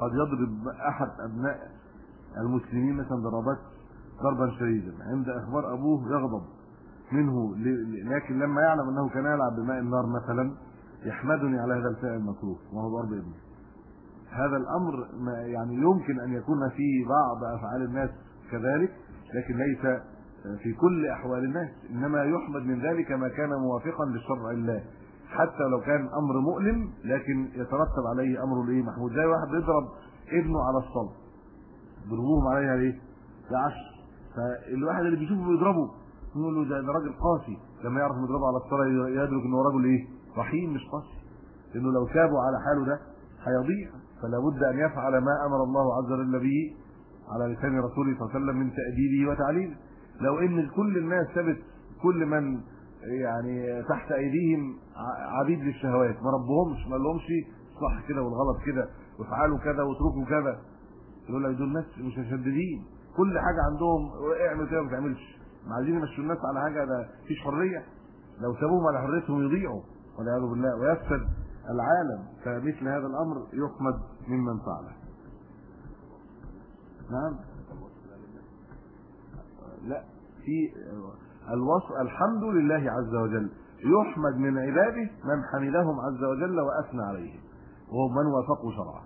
قد يضرب احد ابناء المسلمين مثلا ضربا شديدا، عند اخبار ابوه يغضب منه، لكن لما يعلم انه كان يلعب بماء النار مثلا يحمدني على هذا الفعل المكروه وهو ضرب ابنه. هذا الامر يعني يمكن ان يكون في بعض افعال الناس كذلك، لكن ليس في كل احوال الناس، انما يحمد من ذلك ما كان موافقا لشرع الله، حتى لو كان امر مؤلم لكن يترتب عليه امر الايه محمود. زي واحد بيضرب ابنه على الصلاه، ضربوهم عليها ليه؟ ده عشر، فالواحد اللي بيشوفه بيضربه يقول له ده راجل قاسي، لما يعرف يضربه على الصلاه يدرك انه راجل ايه؟ رحيم مش قاسي، لانه لو سابه على حاله ده هيضيع. فلا بد ان يفعل ما امر الله عز وجل به على لسان رسوله صلى الله عليه وسلم من تأديبه وتعليمه. لو ان كل الناس سابت كل من يعني تحت ايديهم عبيد للشهوات، ما ربهمش، ما لهمش صح كده والغلط كده وافعلوا كذا واتركوا كذا، يقول لك دول ناس مش مشددين، كل حاجه عندهم اعمل كده ما تعملش، ما عايزين يمشوا الناس على حاجه، ده مفيش حريه، لو سابوهم على حريتهم يضيعوا والعياذ بالله ويفسد العالم. فمثل هذا الامر يحمد ممن فعله. نعم، لا، في الوصف الحمد لله عز وجل، يحمد من عباده من حمدهم عز وجل واثنى عليهم، وهو من وافقوا شرعه.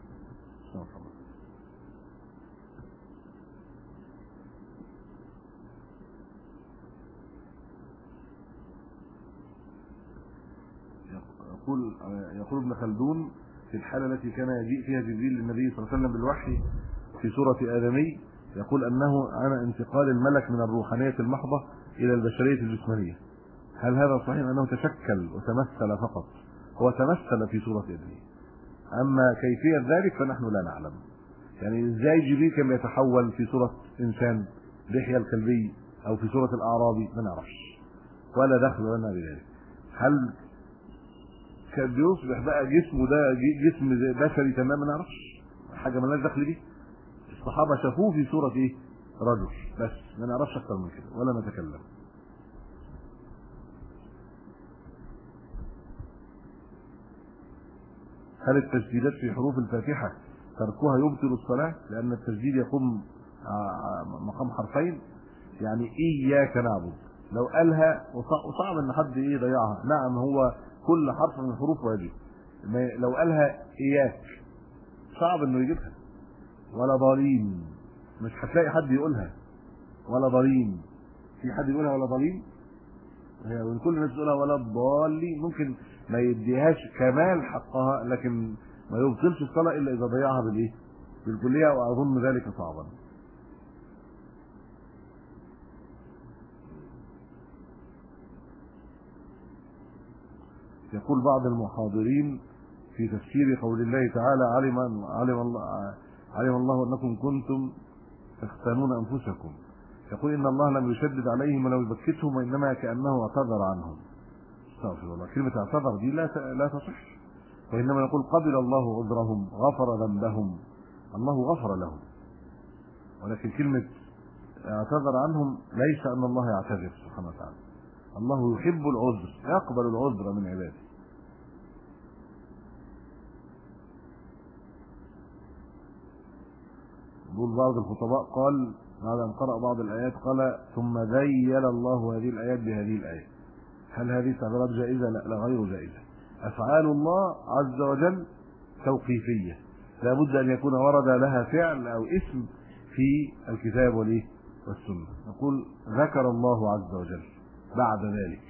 يقول ابن خلدون في الحالة التي كان يجيء فيها جبريل للنبي صلى الله عليه وسلم بالوحي في سورة آدمي، يقول أنه عن انتقال الملك من الروحانية المحضة إلى البشرية الجسمانية. هل هذا صحيح أنه تشكل وتمثل فقط؟ هو تمثل في سورة آدمي، أما كيفية ذلك فنحن لا نعلم. يعني إزاي جبريل كان يتحول في سورة إنسان دحية الكلبي أو في سورة الأعرابي ما نعرفش، ولا دخل لنا بذلك. هل كان بيصبح بقى جسمه ده جسم بشري تماما ما نعرفش، حاجه مالهاش دخل بيه. الصحابه شافوه في صوره ايه؟ رجل بس، ما نعرفش اكتر من كده ولا نتكلم. هل التسجيلات في حروف الفاتحه تركها يبطل الصلاه؟ لان التسجيل يقوم مقام حرفين، يعني اياك نعبد، لو قالها وصعب ان حد يضيعها. نعم، هو كل حرف من الحروف واجب، لو قالها اياك صعب انه يجيبها. ولا ضالين، مش هتلاقي حد يقولها ولا ضالين، في حد يقولها ولا ضالين؟ هي كل الناس تقولها ولا الضالين، ممكن ما يديهاش كمال حقها، لكن ما يبطلش الصلاه الا اذا ضيعها بالايه؟ بالكليه، واظن ذلك صعبا. يقول بعض المحاضرين في تفسير قول الله تعالى علم الله انكم كنتم تختانون انفسكم، يقول ان الله لم يشدد عليهم ولم يبكتهم، وانما كانه اعتذر عنهم. استغفر الله، كلمه اعتذر دي لا تصح، وانما يقول قبل الله عذرهم، غفر ذنبهم، الله غفر لهم. ولكن كلمه اعتذر عنهم ليس ان الله يعتذر سبحانه وتعالى، الله يحب العذر، يقبل العذر من عباده. يقول بعض الخطباء قال بعد ان قرأ بعض الايات قال ثم ذيل الله هذه الايات بهذه الايه. هل هذه تعبيرات جائزه؟ لا غير جائزه. افعال الله عز وجل توقيفيه، لا بد ان يكون ورد لها فعل او اسم في الكتاب والسنه. نقول ذكر الله عز وجل بعد ذلك.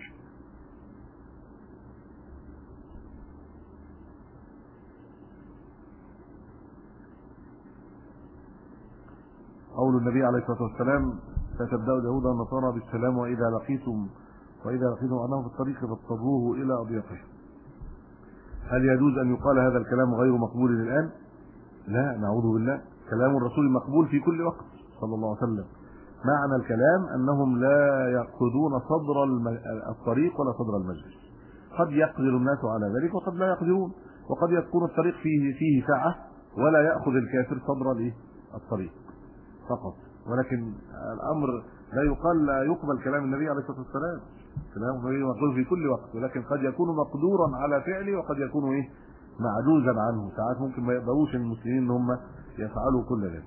قول النبي عليه الصلاه والسلام فتبدأ اليهود والنصارى بالسلام واذا لقيتم عنهم في الطريق فاضطروه الى اضيقه. هل يجوز ان يقال هذا الكلام غير مقبول الان؟ لا، نعوذ بالله، كلام الرسول مقبول في كل وقت صلى الله عليه وسلم. معنى الكلام انهم لا يقصدون صدر الطريق ولا صدر المجلس. قد يقدر الناس على ذلك وقد لا يقدرون، وقد يكون الطريق فيه سعه ولا ياخذ الكافر صدر الطريق فقط. ولكن الامر لا يقال لا يقبل كلام النبي عليه الصلاه والسلام، كلام النبي مقبول في كل وقت، ولكن قد يكون مقدورا على فعله وقد يكون معجوزا عنه، ساعات ممكن ما يقدروش المسلمين ان هم يفعلوا كل ذلك.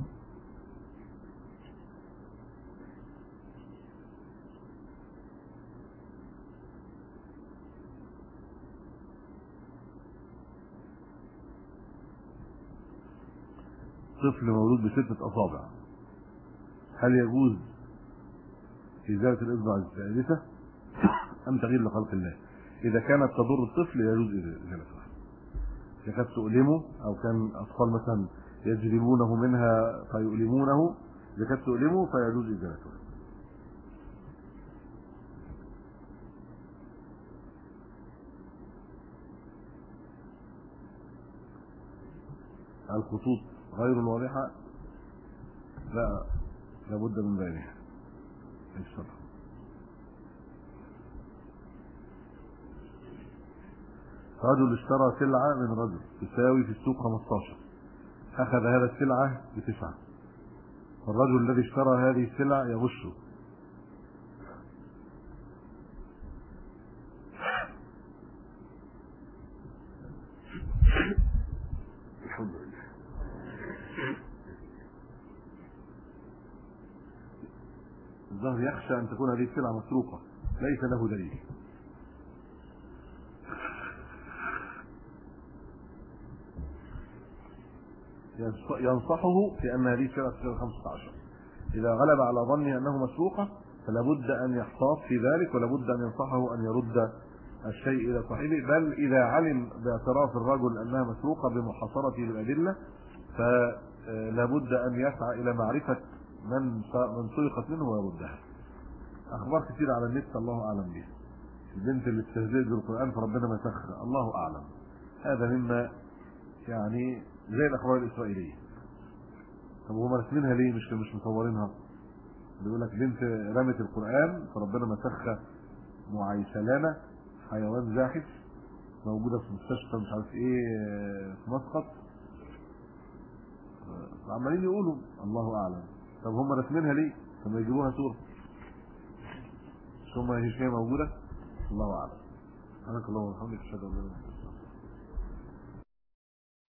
طفل مولود بستة أصابع، هل يجوز إزالة الإصبع الثالثة أم تغيير لخلق الله؟ إذا كانت تضر الطفل يجوز إزالتها. إذا كانت تؤلمه أو كان أطفال مثلا يجذبونه منها فيؤلمونه، إذا كانت تؤلمه فيجوز إزالتها. الخطوط غير الواضحة لا لابد من بيانها. الشرح رجل اشترى سلعة من رجل تساوي في السوق 15، أخذ هذا السلعة ب9، والرجل الذي اشترى هذه السلعة يغشه. الحمد لله. الظاهر يخشى أن تكون هذه السلعة مسروقة، ليس له دليل. ينصحه في أن هذه السلعة تساوي 15. إذا غلب على ظنه أنه مسروقة فلا بد أن يحتاط في ذلك، ولا بد أن ينصحه أن يرد الشيء إلى صاحبه. بل إذا علم باعتراف الرجل أنها مسروقة بمحاصرته للأدلة فلا بد أن يسعى إلى معرفة من سرقت منه ويردها. أخبار كثيرة على النت الله أعلم بها. البنت اللي استهزئت بالقرآن فربنا ما سخر، الله أعلم. هذا مما يعني زي الأخبار الإسرائيلية. طب هم رسمينها ليه مش مصورينها؟ بيقول لك بنت رمت القرآن فربنا مسخ معيسلانة، حيوان زاحف موجودة في مستشفى مش عارف ايه في مسقط، عمالين يقولوا الله أعلم. طب هم رسمينها ليه؟ لما يجيبوها صورة مش هم هي موجودة، الله أعلم. سبحانك اللهم وبحمدك أشهد أن لا إله إلا أنت.